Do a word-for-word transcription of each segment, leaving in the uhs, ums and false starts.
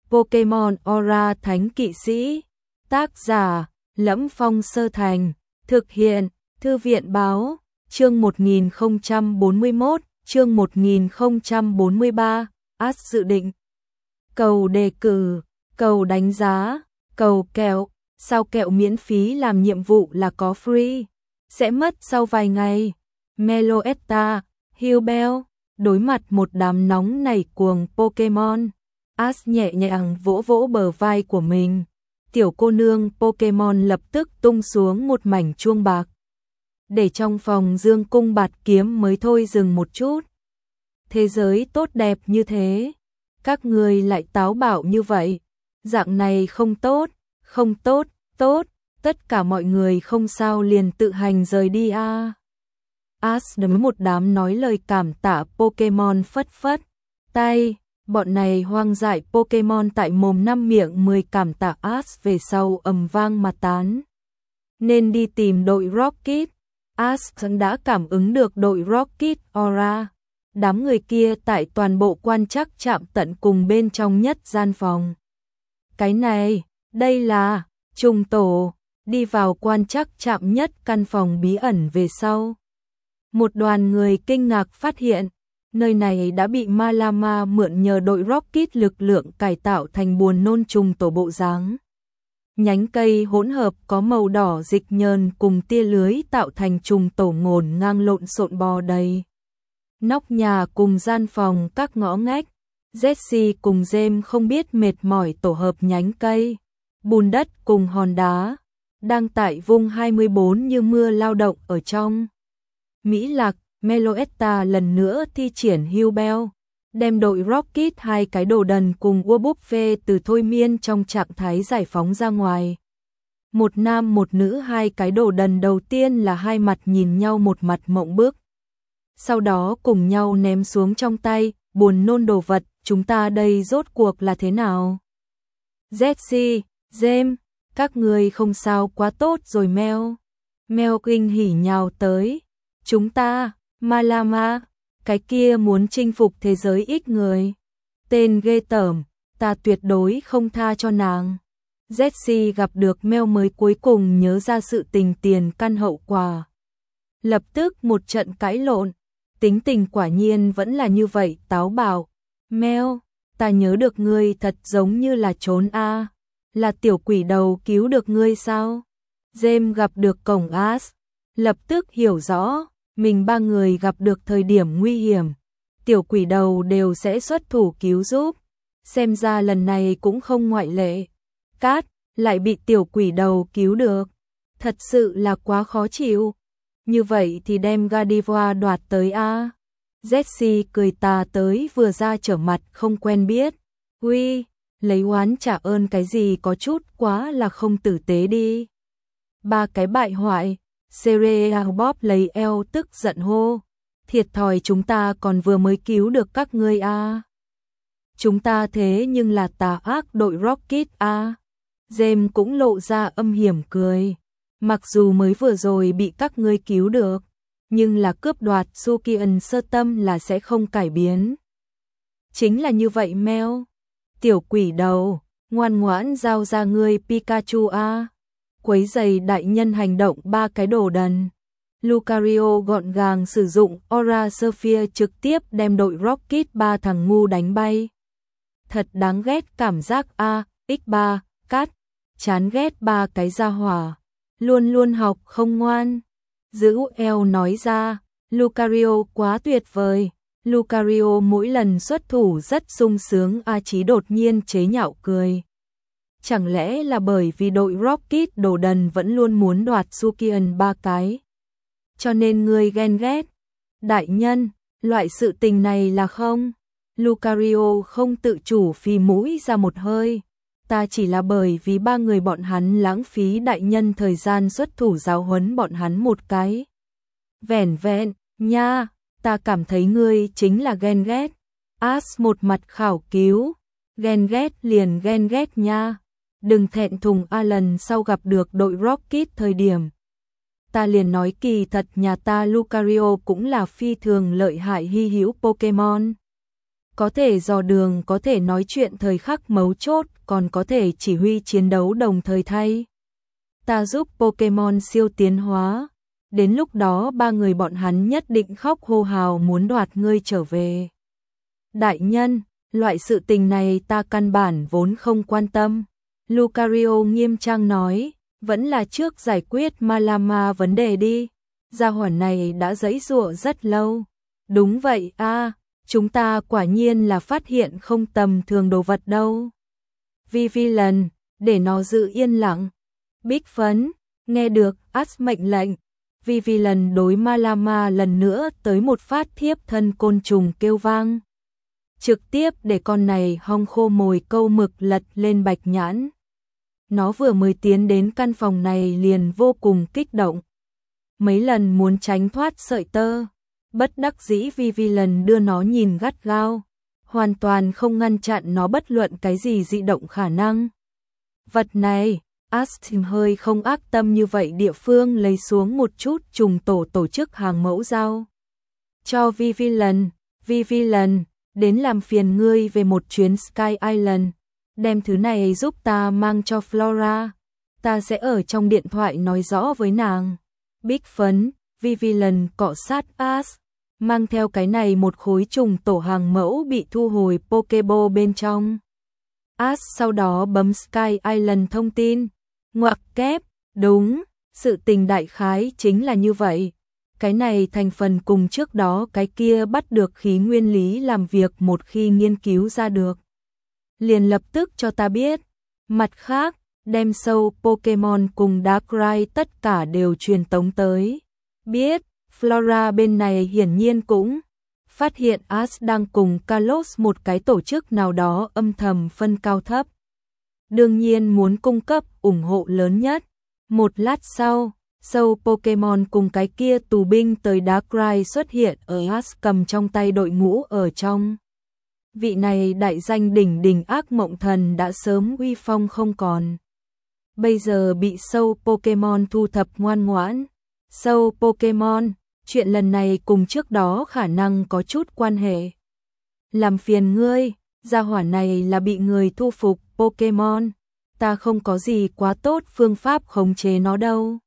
Pokemon Aura Thánh Kỵ Sĩ. Tác giả: Lẫm Phong Sơ Thành. Thực hiện: Thư viện báo. Chương một nghìn không trăm bốn mươi mốt, chương một nghìn không trăm bốn mươi ba. Ash dự định. Cầu đề cử, cầu đánh giá, cầu kẹo. Sao kẹo miễn phí làm nhiệm vụ là có free? Sẽ mất sau vài ngày. Meloetta, Hillbell. Đối mặt một đám nóng nảy cuồng Pokemon, Ash nhẹ nhàng vỗ vỗ bờ vai của mình. Tiểu cô nương Pokemon lập tức tung xuống một mảnh chuông bạc. Để trong phòng dương cung bạt kiếm mới thôi, dừng một chút. Thế giới tốt đẹp như thế, các người lại táo bạo như vậy. Dạng này không tốt, không tốt, tốt. Tất cả mọi người không sao liền tự hành rời đi a. À. Ash đấm một đám nói lời cảm tạ Pokemon phất phất tay. Bọn này hoang dại Pokemon tại mồm năm miệng mười cảm tạ Ash về sau ầm vang mà tán. Nên đi tìm đội Rocket. Ash đã cảm ứng được đội Rocket Aura. Đám người kia tại toàn bộ quan trắc trạm tận cùng bên trong nhất gian phòng. Cái này, đây là trùng tổ. Đi vào quan trắc trạm nhất căn phòng bí ẩn về sau. Một đoàn người kinh ngạc phát hiện, nơi này đã bị Malama mượn nhờ đội Rocket lực lượng cải tạo thành buồn nôn trùng tổ bộ dáng. Nhánh cây hỗn hợp có màu đỏ dịch nhờn cùng tia lưới tạo thành trùng tổ ngổn ngang lộn xộn bò đầy. Nóc nhà cùng gian phòng các ngõ ngách, Jessie cùng James không biết mệt mỏi tổ hợp nhánh cây, bùn đất cùng hòn đá, đang tại vùng hai mươi bốn như mưa lao động ở trong. Mỹ Lạc, Meloetta lần nữa thi triển Hillbell, đem đội Rocket hai cái đồ đần cùng Wurbuffet từ thôi miên trong trạng thái giải phóng ra ngoài. Một nam một nữ, hai cái đồ đần đầu tiên là hai mặt nhìn nhau một mặt mộng bức. Sau đó cùng nhau ném xuống trong tay, buồn nôn đồ vật, chúng ta đây rốt cuộc là thế nào? Jessie, James, các người không sao quá tốt rồi Mel. Mel kinh hỉ nhào tới. Chúng ta, Malama, cái kia muốn chinh phục thế giới ít người. Tên ghê tởm, ta tuyệt đối không tha cho nàng. Jessie gặp được Mel mới cuối cùng nhớ ra sự tình tiền căn hậu quả. Lập tức một trận cãi lộn, tính tình quả nhiên vẫn là như vậy táo bạo. Mel, ta nhớ được ngươi thật giống như là trốn a, à. Là tiểu quỷ đầu cứu được ngươi sao? James gặp được cổng Ash, lập tức hiểu rõ, mình ba người gặp được thời điểm nguy hiểm, tiểu quỷ đầu đều sẽ xuất thủ cứu giúp. Xem ra lần này cũng không ngoại lệ. Cát lại bị tiểu quỷ đầu cứu được, thật sự là quá khó chịu. Như vậy thì đem Gardevoir đoạt tới a. À. Jessie cười tà tới vừa ra trở mặt không quen biết. Uy, lấy oán trả ơn cái gì có chút quá là không tử tế đi. Ba cái bại hoại. Cereal Bob lấy eo tức giận hô. Thiệt thòi, chúng ta còn vừa mới cứu được các ngươi a. À. Chúng ta thế nhưng là tà ác đội Rocket a. À. James cũng lộ ra âm hiểm cười. Mặc dù mới vừa rồi bị các ngươi cứu được, nhưng là cướp đoạt Sukian sơ tâm là sẽ không cải biến. Chính là như vậy Mel. Tiểu quỷ đầu, ngoan ngoãn giao ra ngươi Pikachu a. À. Quấy giày đại nhân hành động ba cái đồ đần. Lucario gọn gàng sử dụng Aura Sphere trực tiếp đem đội Rocket ba thằng ngu đánh bay. Thật đáng ghét cảm giác a, ích ba, cát, chán ghét ba cái gia hỏa. Luôn luôn học không ngoan. Giữ eo nói ra, Lucario quá tuyệt vời. Lucario mỗi lần xuất thủ rất sung sướng, A Chí đột nhiên chế nhạo cười. Chẳng lẽ là bởi vì đội Rocket đồ đần vẫn luôn muốn đoạt Sukian ba cái, cho nên ngươi ghen ghét? Đại nhân, loại sự tình này là không? Lucario không tự chủ phì mũi ra một hơi. Ta chỉ là bởi vì ba người bọn hắn lãng phí đại nhân thời gian xuất thủ giáo huấn bọn hắn một cái. Vẻn vẹn, nha, ta cảm thấy ngươi chính là ghen ghét. Ash một mặt khảo cứu. Ghen ghét liền ghen ghét nha. Đừng thẹn thùng a, lần sau gặp được đội Rocket thời điểm. Ta liền nói kỳ thật nhà ta Lucario cũng là phi thường lợi hại hy hữu Pokemon. có thể dò đường, có thể nói chuyện thời khắc mấu chốt, còn có thể chỉ huy chiến đấu đồng thời thay. Ta giúp Pokemon siêu tiến hóa, đến lúc đó ba người bọn hắn nhất định khóc hô hào muốn đoạt ngươi trở về. Đại nhân, loại sự tình này ta căn bản vốn không quan tâm. Lucario nghiêm trang nói, vẫn là trước giải quyết Malama vấn đề đi. Gia hỏa này đã giãy giụa rất lâu. Đúng vậy a, chúng ta quả nhiên là phát hiện không tầm thường đồ vật đâu. Vivillon, để nó giữ yên lặng. Bích phấn, nghe được Ash mệnh lệnh. Vivillon đối Malama lần nữa tới một phát thiếp thân côn trùng kêu vang. Trực tiếp để con này hong khô mồi câu mực lật lên bạch nhãn. Nó vừa mới tiến đến căn phòng này liền vô cùng kích động. Mấy lần muốn tránh thoát sợi tơ. Bất đắc dĩ Vivillon đưa nó nhìn gắt gao. Hoàn toàn không ngăn chặn nó bất luận cái gì dị động khả năng. Vật này, Astin hơi không ác tâm như vậy địa phương lấy xuống một chút trùng tổ tổ chức hàng mẫu rau. Cho Vivillon, Vivillon, đến làm phiền ngươi về một chuyến Sky Island. Đem thứ này giúp ta mang cho Flora. Ta sẽ ở trong điện thoại nói rõ với nàng. Bích phấn, Vivillon cọ sát Ash. Mang theo cái này một khối trùng tổ hàng mẫu bị thu hồi Pokeball bên trong. Ash sau đó bấm Sky Island thông tin. Ngoặc kép, đúng, sự tình đại khái chính là như vậy. Cái này thành phần cùng trước đó cái kia bắt được khí nguyên lý làm việc một khi nghiên cứu ra được. Liền lập tức cho ta biết. Mặt khác, đem sâu Pokemon cùng Darkrai tất cả đều truyền tống tới. Biết, Flora bên này hiển nhiên cũng phát hiện Ash đang cùng Kalos một cái tổ chức nào đó âm thầm phân cao thấp. Đương nhiên muốn cung cấp ủng hộ lớn nhất. Một lát sau, sâu Pokemon cùng cái kia tù binh tới Darkrai xuất hiện ở Ash cầm trong tay đội ngũ ở trong. Vị này đại danh đỉnh đỉnh ác mộng thần đã sớm uy phong không còn. Bây giờ bị sâu Pokemon thu thập ngoan ngoãn. Sâu Pokemon, chuyện lần này cùng trước đó khả năng có chút quan hệ. Làm phiền ngươi, gia hỏa này là bị người thu phục Pokemon. Ta không có gì quá tốt phương pháp khống chế nó đâu.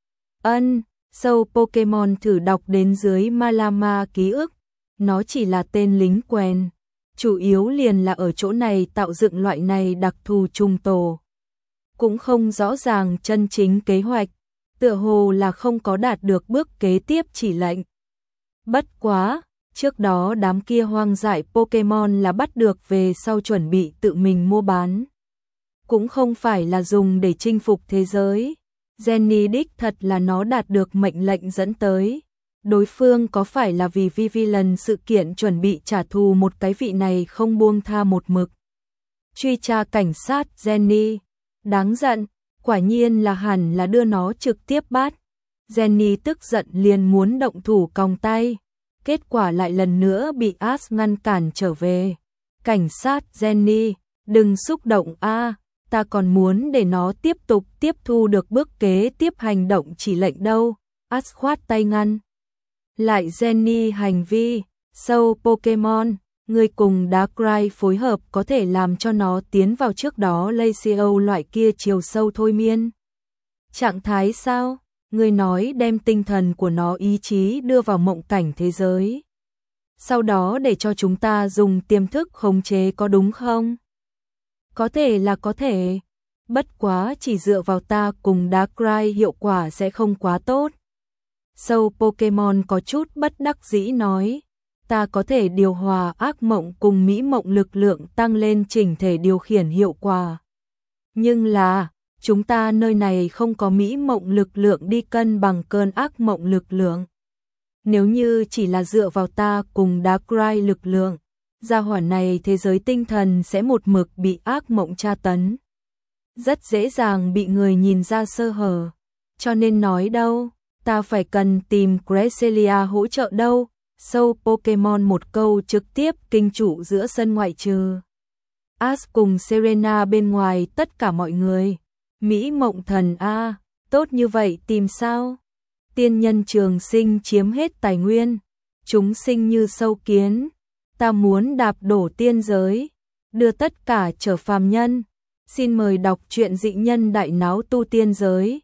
Ân, sâu Pokemon thử đọc đến dưới Malama ký ức. Nó chỉ là tên lính quèn. Chủ yếu liền là ở chỗ này tạo dựng loại này đặc thù trùng tổ. Cũng không rõ ràng chân chính kế hoạch. Tựa hồ là không có đạt được bước kế tiếp chỉ lệnh. Bất quá, trước đó đám kia hoang dại Pokemon là bắt được về sau chuẩn bị tự mình mua bán. Cũng không phải là dùng để chinh phục thế giới. Jenny đích thật là nó đạt được mệnh lệnh dẫn tới. Đối phương có phải là vì Vivillon sự kiện chuẩn bị trả thù một cái vị này không buông tha một mực. Truy tra cảnh sát Jenny. Đáng giận, quả nhiên là hẳn là đưa nó trực tiếp bắt. Jenny tức giận liền muốn động thủ còng tay. Kết quả lại lần nữa bị Ash ngăn cản trở về. Cảnh sát Jenny, đừng xúc động a, ta còn muốn để nó tiếp tục tiếp thu được bước kế tiếp hành động chỉ lệnh đâu. Ash khoát tay ngăn. Lại Jenny hành vi, sâu Pokemon, người cùng Darkrai phối hợp có thể làm cho nó tiến vào trước đó Lacio loại kia chiều sâu thôi miên. Trạng thái sao? Người nói đem tinh thần của nó ý chí đưa vào mộng cảnh thế giới. Sau đó để cho chúng ta dùng tiềm thức khống chế có đúng không? Có thể là có thể. Bất quá chỉ dựa vào ta cùng Darkrai hiệu quả sẽ không quá tốt. Sâu Pokemon có chút bất đắc dĩ nói. Ta có thể điều hòa ác mộng cùng mỹ mộng lực lượng tăng lên chỉnh thể điều khiển hiệu quả. Nhưng là, chúng ta nơi này không có mỹ mộng lực lượng đi cân bằng cơn ác mộng lực lượng. Nếu như chỉ là dựa vào ta cùng Darkrai lực lượng, gia hỏa này thế giới tinh thần sẽ một mực bị ác mộng tra tấn. Rất dễ dàng bị người nhìn ra sơ hở. Cho nên nói đâu, ta phải cần tìm Cresselia hỗ trợ đâu. Sâu Pokemon một câu trực tiếp kinh trụ giữa sân ngoại trừ Ash cùng Serena bên ngoài tất cả mọi người. Mỹ mộng thần a, tốt như vậy tìm sao? Tiên nhân trường sinh chiếm hết tài nguyên, chúng sinh như sâu kiến. ta muốn đạp đổ tiên giới, đưa tất cả trở phàm nhân. Xin mời đọc truyện Dị Nhân Đại Náo Tu Tiên Giới.